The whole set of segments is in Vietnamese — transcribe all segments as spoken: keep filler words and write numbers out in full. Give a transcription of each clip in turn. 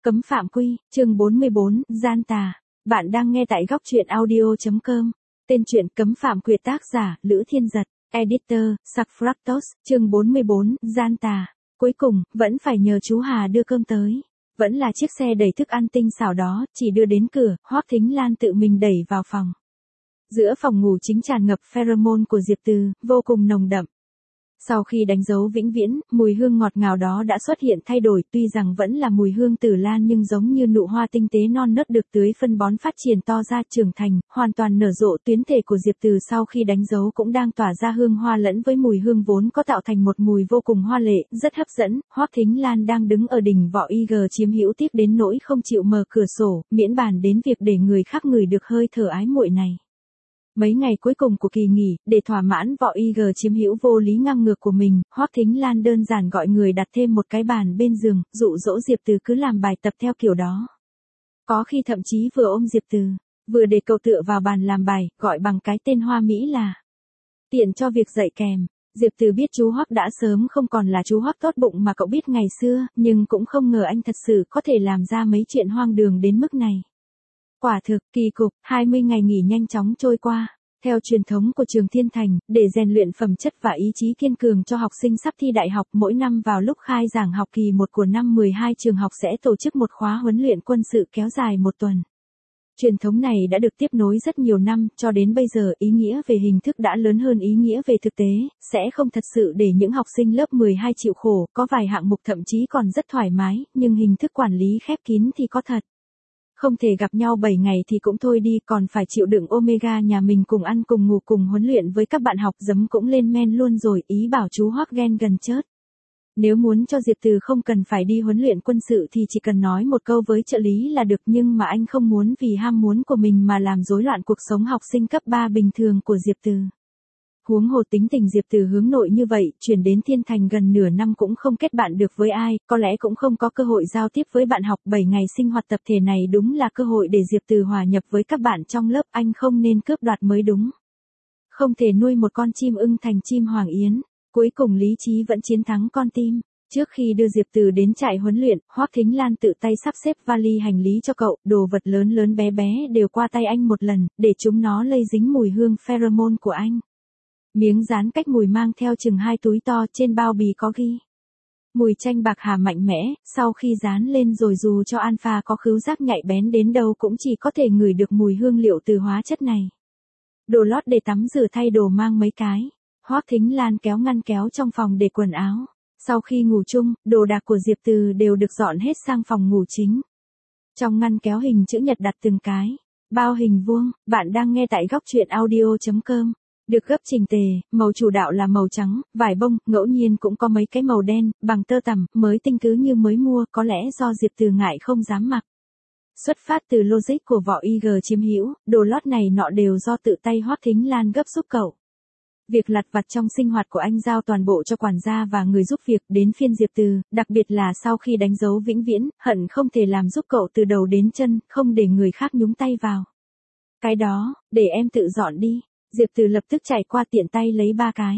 Cấm phạm quy, chương bốn mươi bốn, gian tà. Bạn đang nghe tại góc truyện audio chấm com. Tên truyện Cấm phạm quy, tác giả, Lữ Thiên Giật, editor, Sackfractos, chương bốn mươi bốn, gian tà. Cuối cùng, vẫn phải nhờ chú Hà đưa cơm tới. Vẫn là chiếc xe đẩy thức ăn tinh xảo đó, chỉ đưa đến cửa, Hoắc Thính Lan tự mình đẩy vào phòng. Giữa phòng ngủ chính tràn ngập pheromone của Diệp Từ, vô cùng nồng đậm. Sau khi đánh dấu vĩnh viễn, mùi hương ngọt ngào đó đã xuất hiện thay đổi, tuy rằng vẫn là mùi hương tử lan nhưng giống như nụ hoa tinh tế non nớt được tưới phân bón phát triển to ra trưởng thành, hoàn toàn nở rộ. Tuyến thể của Diệp Từ sau khi đánh dấu cũng đang tỏa ra hương hoa lẫn với mùi hương vốn có tạo thành một mùi vô cùng hoa lệ, rất hấp dẫn. Hoắc Thính Lan đang đứng ở đỉnh vỏ i giê chiếm hữu tiếc đến nỗi không chịu mở cửa sổ, miễn bàn đến việc để người khác ngửi được hơi thở ái muội này. Mấy ngày cuối cùng của kỳ nghỉ, để thỏa mãn vỏ i giê chiếm hữu vô lý ngang ngược của mình, Hoắc Thính Lan đơn giản gọi người đặt thêm một cái bàn bên giường, dụ dỗ Diệp Từ cứ làm bài tập theo kiểu đó. Có khi thậm chí vừa ôm Diệp Từ, vừa để cậu tựa vào bàn làm bài, gọi bằng cái tên hoa mỹ là tiện cho việc dạy kèm. Diệp Từ biết chú Hoắc đã sớm không còn là chú Hoắc tốt bụng mà cậu biết ngày xưa, nhưng cũng không ngờ anh thật sự có thể làm ra mấy chuyện hoang đường đến mức này. Quả thực, kỳ cục, hai mươi ngày nghỉ nhanh chóng trôi qua. Theo truyền thống của trường Thiên Thành, để rèn luyện phẩm chất và ý chí kiên cường cho học sinh sắp thi đại học, mỗi năm vào lúc khai giảng học kỳ một của năm mười hai trường học sẽ tổ chức một khóa huấn luyện quân sự kéo dài một tuần. Truyền thống này đã được tiếp nối rất nhiều năm, cho đến bây giờ ý nghĩa về hình thức đã lớn hơn ý nghĩa về thực tế, sẽ không thật sự để những học sinh lớp mười hai chịu khổ, có vài hạng mục thậm chí còn rất thoải mái, nhưng hình thức quản lý khép kín thì có thật. Không thể gặp nhau bảy ngày thì cũng thôi đi, còn phải chịu đựng Omega nhà mình cùng ăn cùng ngủ cùng huấn luyện với các bạn học, giấm cũng lên men luôn rồi, ý bảo chú Hoắc ghen gần chết. Nếu muốn cho Diệp Từ không cần phải đi huấn luyện quân sự thì chỉ cần nói một câu với trợ lý là được, nhưng mà anh không muốn vì ham muốn của mình mà làm rối loạn cuộc sống học sinh cấp ba bình thường của Diệp Từ. Huống hồ tính tình Diệp Từ hướng nội như vậy, chuyển đến Thiên Thành gần nửa năm cũng không kết bạn được với ai, có lẽ cũng không có cơ hội giao tiếp với bạn học. Bảy ngày sinh hoạt tập thể này đúng là cơ hội để Diệp Từ hòa nhập với các bạn trong lớp, anh không nên cướp đoạt mới đúng. Không thể nuôi một con chim ưng thành chim hoàng yến, cuối cùng lý trí vẫn chiến thắng con tim. Trước khi đưa Diệp Từ đến trại huấn luyện, Hoắc Thính Lan tự tay sắp xếp vali hành lý cho cậu, đồ vật lớn lớn bé bé đều qua tay anh một lần, để chúng nó lây dính mùi hương pheromone của anh. Miếng dán cách mùi mang theo chừng hai túi to, trên bao bì có ghi mùi chanh bạc hà mạnh mẽ, sau khi dán lên rồi dù cho alpha có khứu giác nhạy bén đến đâu cũng chỉ có thể ngửi được mùi hương liệu từ hóa chất này. Đồ lót để tắm rửa thay đồ mang mấy cái. Hoắc Thính Lan kéo ngăn kéo trong phòng để quần áo. Sau khi ngủ chung, đồ đạc của Diệp Từ đều được dọn hết sang phòng ngủ chính. Trong ngăn kéo hình chữ nhật đặt từng cái bao hình vuông. Bạn đang nghe tại góc truyện audio chấm com. Được gấp chỉnh tề, màu chủ đạo là màu trắng, vải bông, ngẫu nhiên cũng có mấy cái màu đen, bằng tơ tằm, mới tinh cứ như mới mua, có lẽ do Diệp Từ ngại không dám mặc. Xuất phát từ logic của vỏ i giê chiếm hữu, đồ lót này nọ đều do tự tay Hoắc Thính Lan gấp giúp cậu. Việc lặt vặt trong sinh hoạt của anh giao toàn bộ cho quản gia và người giúp việc, đến phiên Diệp Từ, đặc biệt là sau khi đánh dấu vĩnh viễn, hận không thể làm giúp cậu từ đầu đến chân, không để người khác nhúng tay vào. Cái đó, để em tự dọn đi. Diệp Từ lập tức chạy qua tiện tay lấy ba cái.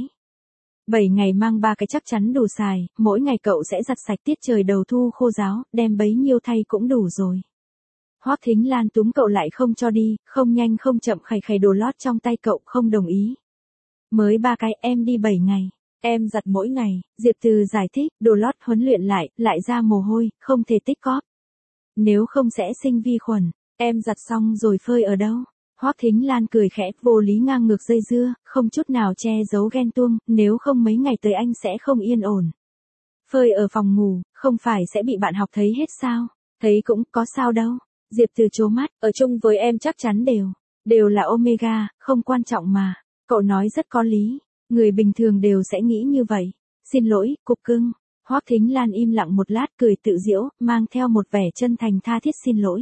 Bảy ngày mang ba cái chắc chắn đủ xài, mỗi ngày cậu sẽ giặt sạch tiết trời đầu thu khô ráo, đem bấy nhiêu thay cũng đủ rồi. Hoắc Thính Lan túm cậu lại không cho đi, không nhanh không chậm khày khày đồ lót trong tay cậu, không đồng ý. Mới ba cái, em đi bảy ngày, em giặt mỗi ngày. Diệp Từ giải thích, đồ lót huấn luyện lại, lại ra mồ hôi, không thể tích cóp. Nếu không sẽ sinh vi khuẩn, em giặt xong rồi phơi ở đâu? Hoắc Thính Lan cười khẽ, vô lý ngang ngược dây dưa, không chút nào che giấu ghen tuông, nếu không mấy ngày tới anh sẽ không yên ổn. Phơi ở phòng ngủ, không phải sẽ bị bạn học thấy hết sao? Thấy cũng có sao đâu. Diệp Từ trố mắt, ở chung với em chắc chắn đều, đều là Omega, không quan trọng mà. Cậu nói rất có lý, người bình thường đều sẽ nghĩ như vậy. Xin lỗi, cục cưng. Hoắc Thính Lan im lặng một lát cười tự giễu, mang theo một vẻ chân thành tha thiết xin lỗi.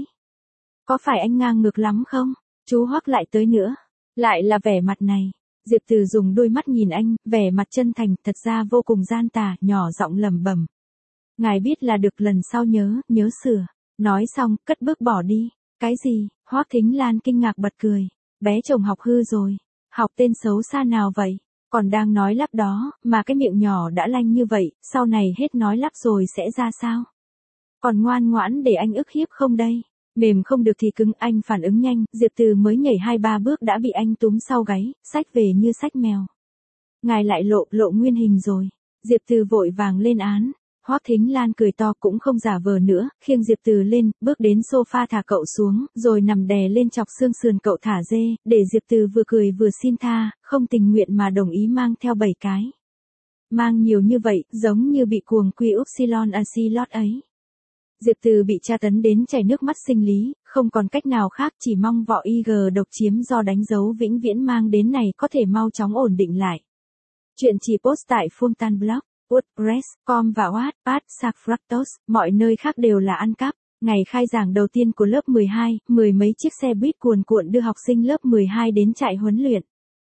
Có phải anh ngang ngược lắm không? Chú Hoắc lại tới nữa, lại là vẻ mặt này. Diệp Từ dùng đôi mắt nhìn anh, vẻ mặt chân thành, thật ra vô cùng gian tà, nhỏ giọng lẩm bẩm. Ngài biết là được, lần sau nhớ, nhớ sửa. Nói xong, cất bước bỏ đi. Cái gì? Hoắc Thính Lan kinh ngạc bật cười. Bé chồng học hư rồi. Học tên xấu xa nào vậy? Còn đang nói lắp đó, mà cái miệng nhỏ đã lanh như vậy, sau này hết nói lắp rồi sẽ ra sao? Còn ngoan ngoãn để anh ức hiếp không đây? Mềm không được thì cứng, anh phản ứng nhanh, Diệp Từ mới nhảy hai ba bước đã bị anh túm sau gáy, xách về như xách mèo. Ngài lại lộ, lộ nguyên hình rồi. Diệp Từ vội vàng lên án. Hoắc Thính Lan cười to cũng không giả vờ nữa, khiêng Diệp Từ lên, bước đến sofa thả cậu xuống, rồi nằm đè lên chọc xương sườn cậu thả dê, để Diệp Từ vừa cười vừa xin tha, không tình nguyện mà đồng ý mang theo bảy cái. Mang nhiều như vậy, giống như bị cuồng quy upsilon acilot ấy. Diệp Từ bị tra tấn đến chảy nước mắt sinh lý, không còn cách nào khác, chỉ mong vỏ i giê độc chiếm do đánh dấu vĩnh viễn mang đến này có thể mau chóng ổn định lại. Chuyện chỉ post tại Fultan Blog, WordPress, com và Wattpad, Sarfractos, mọi nơi khác đều là ăn cắp. Ngày khai giảng đầu tiên của lớp mười hai, mười mấy chiếc xe buýt cuồn cuộn đưa học sinh lớp mười hai đến trại huấn luyện.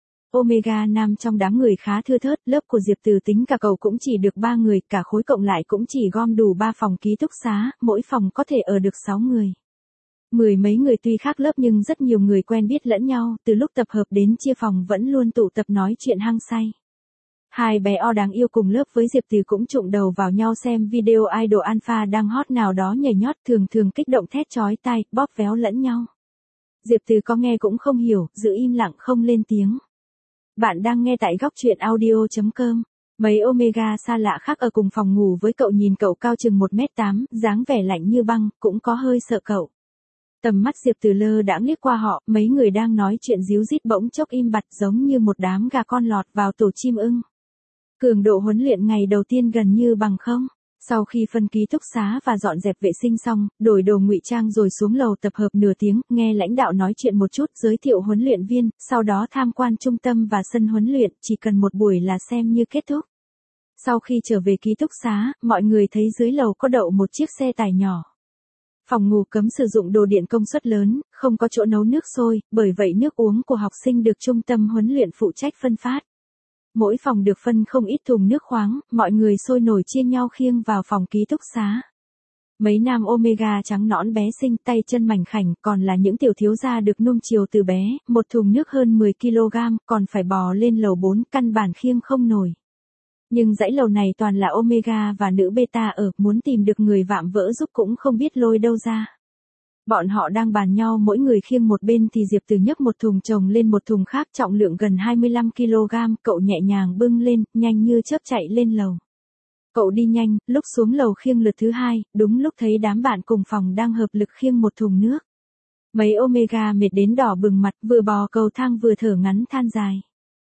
Omega Nam trong đám người khá thưa thớt, lớp của Diệp Từ tính cả cậu cũng chỉ được ba người, cả khối cộng lại cũng chỉ gom đủ ba phòng ký túc xá, mỗi phòng có thể ở được sáu người. Mười mấy người tuy khác lớp nhưng rất nhiều người quen biết lẫn nhau, từ lúc tập hợp đến chia phòng vẫn luôn tụ tập nói chuyện hăng say. Hai bé O đáng yêu cùng lớp với Diệp Từ cũng trụng đầu vào nhau xem video idol alpha đang hot nào đó nhảy nhót, thường thường kích động thét chói tai, bóp véo lẫn nhau. Diệp Từ có nghe cũng không hiểu, giữ im lặng không lên tiếng. Bạn đang nghe tại góc truyện audio chấm com. Mấy Omega xa lạ khác ở cùng phòng ngủ với cậu nhìn cậu cao chừng một mét tám, dáng vẻ lạnh như băng, cũng có hơi sợ cậu. Tầm mắt Diệp Từ lơ đãng liếc qua họ, mấy người đang nói chuyện díu dít bỗng chốc im bặt giống như một đám gà con lọt vào tổ chim ưng. Cường độ huấn luyện ngày đầu tiên gần như bằng không. Sau khi phân ký túc xá và dọn dẹp vệ sinh xong, đổi đồ ngụy trang rồi xuống lầu tập hợp nửa tiếng, nghe lãnh đạo nói chuyện một chút, giới thiệu huấn luyện viên, sau đó tham quan trung tâm và sân huấn luyện, chỉ cần một buổi là xem như kết thúc. Sau khi trở về ký túc xá, mọi người thấy dưới lầu có đậu một chiếc xe tải nhỏ. Phòng ngủ cấm sử dụng đồ điện công suất lớn, không có chỗ nấu nước sôi, bởi vậy nước uống của học sinh được trung tâm huấn luyện phụ trách phân phát. Mỗi phòng được phân không ít thùng nước khoáng, mọi người sôi nổi chia nhau khiêng vào phòng ký túc xá. Mấy nam Omega trắng nõn bé xinh, tay chân mảnh khảnh, còn là những tiểu thiếu gia được nuông chiều từ bé, một thùng nước hơn mười ki lô gam, còn phải bò lên lầu bốn, căn bản khiêng không nổi. Nhưng dãy lầu này toàn là Omega và nữ beta ở, muốn tìm được người vạm vỡ giúp cũng không biết lôi đâu ra. Bọn họ đang bàn nhau mỗi người khiêng một bên thì Diệp Từ nhấc một thùng chồng lên một thùng khác trọng lượng gần hai mươi lăm ki lô gam, cậu nhẹ nhàng bưng lên, nhanh như chớp chạy lên lầu. Cậu đi nhanh, lúc xuống lầu khiêng lượt thứ hai, đúng lúc thấy đám bạn cùng phòng đang hợp lực khiêng một thùng nước. Mấy Omega mệt đến đỏ bừng mặt, vừa bò cầu thang vừa thở ngắn than dài.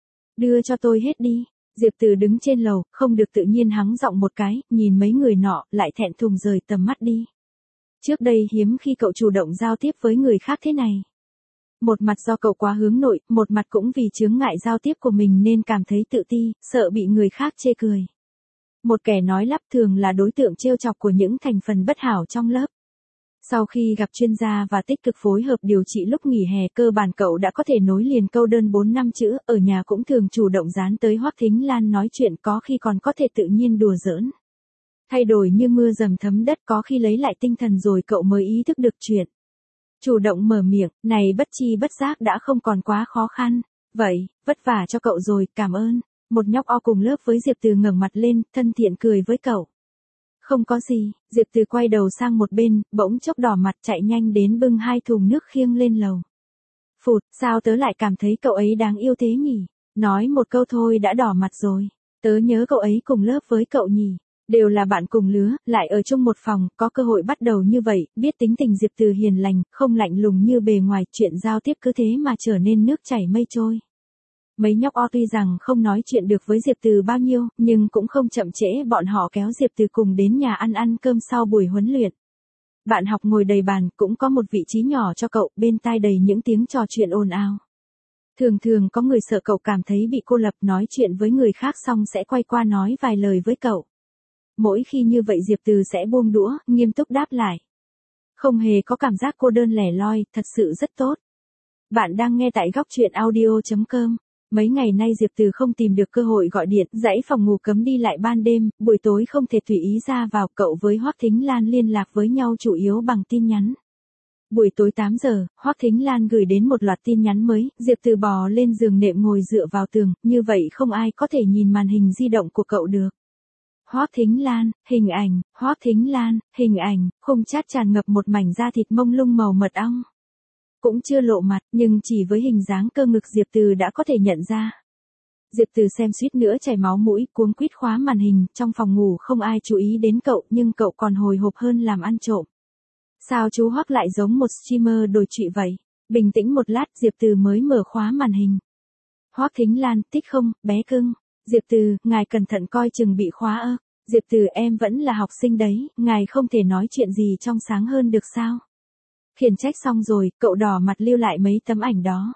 Đưa cho tôi hết đi. Diệp Từ đứng trên lầu, không được tự nhiên hắng giọng một cái, nhìn mấy người nọ, lại thẹn thùng rời tầm mắt đi. Trước đây hiếm khi cậu chủ động giao tiếp với người khác thế này. Một mặt do cậu quá hướng nội, một mặt cũng vì chướng ngại giao tiếp của mình nên cảm thấy tự ti, sợ bị người khác chê cười. Một kẻ nói lắp thường là đối tượng trêu chọc của những thành phần bất hảo trong lớp. Sau khi gặp chuyên gia và tích cực phối hợp điều trị lúc nghỉ hè, cơ bản cậu đã có thể nối liền câu đơn bốn năm chữ, ở nhà cũng thường chủ động dán tới Hoắc Thính Lan nói chuyện, có khi còn có thể tự nhiên đùa giỡn. Thay đổi như mưa dầm thấm đất, có khi lấy lại tinh thần rồi cậu mới ý thức được chuyện. Chủ động mở miệng, này bất chi bất giác đã không còn quá khó khăn. Vậy, vất vả cho cậu rồi, cảm ơn. Một nhóc O cùng lớp với Diệp Từ ngẩng mặt lên, thân thiện cười với cậu. Không có gì, Diệp Từ quay đầu sang một bên, bỗng chốc đỏ mặt chạy nhanh đến bưng hai thùng nước khiêng lên lầu. Phụt, sao tớ lại cảm thấy cậu ấy đáng yêu thế nhỉ? Nói một câu thôi đã đỏ mặt rồi. Tớ nhớ cậu ấy cùng lớp với cậu nhỉ? Đều là bạn cùng lứa, lại ở chung một phòng, có cơ hội bắt đầu như vậy, biết tính tình Diệp Từ hiền lành, không lạnh lùng như bề ngoài, chuyện giao tiếp cứ thế mà trở nên nước chảy mây trôi. Mấy nhóc O tuy rằng không nói chuyện được với Diệp Từ bao nhiêu, nhưng cũng không chậm trễ, bọn họ kéo Diệp Từ cùng đến nhà ăn ăn cơm sau buổi huấn luyện. Bạn học ngồi đầy bàn, cũng có một vị trí nhỏ cho cậu, bên tai đầy những tiếng trò chuyện ồn ào. Thường thường có người sợ cậu cảm thấy bị cô lập, nói chuyện với người khác xong sẽ quay qua nói vài lời với cậu. Mỗi khi như vậy Diệp Từ sẽ buông đũa, nghiêm túc đáp lại. Không hề có cảm giác cô đơn lẻ loi, thật sự rất tốt. Bạn đang nghe tại góc truyện audio chấm com. Mấy ngày nay Diệp Từ không tìm được cơ hội gọi điện, dãy phòng ngủ cấm đi lại ban đêm, buổi tối không thể tùy ý ra vào, cậu với Hoắc Thính Lan liên lạc với nhau chủ yếu bằng tin nhắn. Buổi tối tám giờ, Hoắc Thính Lan gửi đến một loạt tin nhắn mới, Diệp Từ bò lên giường nệm ngồi dựa vào tường, như vậy không ai có thể nhìn màn hình di động của cậu được. Hoắc Thính Lan, hình ảnh, Hoắc Thính Lan, hình ảnh, khung chat tràn ngập một mảnh da thịt mông lung màu mật ong. Cũng chưa lộ mặt, nhưng chỉ với hình dáng cơ ngực Diệp Từ đã có thể nhận ra. Diệp Từ xem suýt nữa chảy máu mũi, cuống quýt khóa màn hình, trong phòng ngủ không ai chú ý đến cậu, nhưng cậu còn hồi hộp hơn làm ăn trộm. Sao chú Hoắc lại giống một streamer đồi trụy vậy? Bình tĩnh một lát, Diệp Từ mới mở khóa màn hình. Hoắc Thính Lan, tích không, bé cưng. Diệp Từ, ngài cẩn thận coi chừng bị khóa ơ. Diệp Từ, em vẫn là học sinh đấy, ngài không thể nói chuyện gì trong sáng hơn được sao? Khiển trách xong rồi, cậu đỏ mặt lưu lại mấy tấm ảnh đó.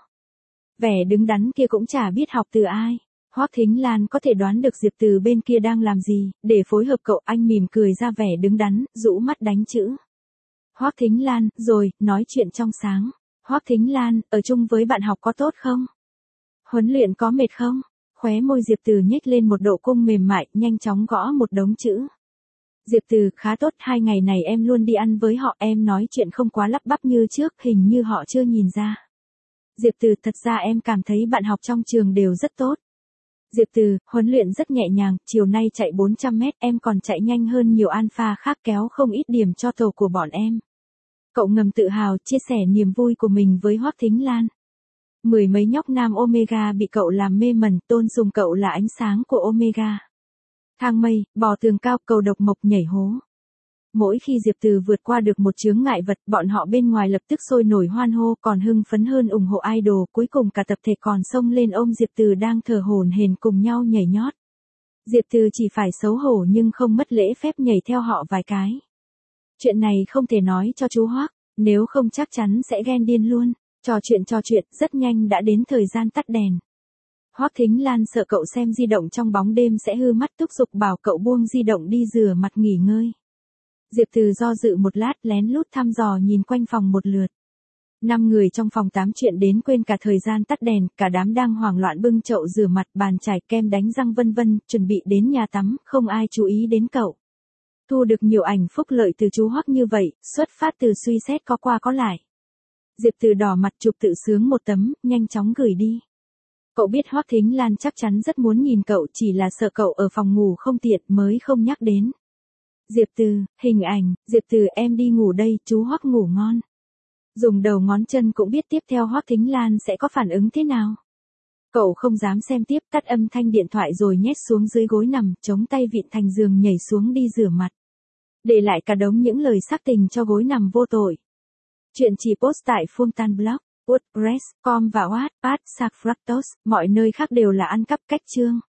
Vẻ đứng đắn kia cũng chả biết học từ ai. Hoắc Thính Lan có thể đoán được Diệp Từ bên kia đang làm gì, để phối hợp cậu, anh mỉm cười ra vẻ đứng đắn, rũ mắt đánh chữ. Hoắc Thính Lan, rồi, nói chuyện trong sáng. Hoắc Thính Lan, ở chung với bạn học có tốt không? Huấn luyện có mệt không? Khóe môi Diệp Từ nhếch lên một độ cung mềm mại, nhanh chóng gõ một đống chữ. Diệp Từ, khá tốt, hai ngày này em luôn đi ăn với họ, em nói chuyện không quá lắp bắp như trước, hình như họ chưa nhìn ra. Diệp Từ, thật ra em cảm thấy bạn học trong trường đều rất tốt. Diệp Từ, huấn luyện rất nhẹ nhàng, chiều nay chạy bốn trăm mét, em còn chạy nhanh hơn nhiều alpha khác, kéo không ít điểm cho tổ của bọn em. Cậu ngầm tự hào, chia sẻ niềm vui của mình với Hoắc Thính Lan. Mười mấy nhóc nam Omega bị cậu làm mê mẩn, tôn sùng cậu là ánh sáng của Omega. Thang mây, bò tường cao, cầu độc mộc, nhảy hố. Mỗi khi Diệp Từ vượt qua được một chướng ngại vật, bọn họ bên ngoài lập tức sôi nổi hoan hô, còn hưng phấn hơn ủng hộ idol, cuối cùng cả tập thể còn xông lên ôm Diệp Từ đang thở hổn hển cùng nhau nhảy nhót. Diệp Từ chỉ phải xấu hổ nhưng không mất lễ phép nhảy theo họ vài cái. Chuyện này không thể nói cho chú Hoắc, nếu không chắc chắn sẽ ghen điên luôn. Trò chuyện trò chuyện, rất nhanh đã đến thời gian tắt đèn. Hoắc Thính Lan sợ cậu xem di động trong bóng đêm sẽ hư mắt, thúc giục bảo cậu buông di động đi rửa mặt nghỉ ngơi. Diệp Từ do dự một lát, lén lút thăm dò nhìn quanh phòng một lượt. Năm người trong phòng tám chuyện đến quên cả thời gian tắt đèn, cả đám đang hoảng loạn bưng chậu rửa mặt, bàn chải, kem đánh răng vân vân, chuẩn bị đến nhà tắm, không ai chú ý đến cậu. Thu được nhiều ảnh phúc lợi từ chú Hoắc như vậy, xuất phát từ suy xét có qua có lại. Diệp Từ đỏ mặt chụp tự sướng một tấm, nhanh chóng gửi đi. Cậu biết Hoắc Thính Lan chắc chắn rất muốn nhìn cậu, chỉ là sợ cậu ở phòng ngủ không tiện mới không nhắc đến. Diệp Từ, hình ảnh, Diệp Từ, em đi ngủ đây, chú Hoắc ngủ ngon. Dùng đầu ngón chân cũng biết tiếp theo Hoắc Thính Lan sẽ có phản ứng thế nào. Cậu không dám xem tiếp, tắt âm thanh điện thoại rồi nhét xuống dưới gối nằm, chống tay vịn thành giường nhảy xuống đi rửa mặt. Để lại cả đống những lời sắc tình cho gối nằm vô tội. Chuyện chỉ post tại Fultan Blog, WordPress, com và Wattpad, Sackfractos, mọi nơi khác đều là ăn cắp cách chương.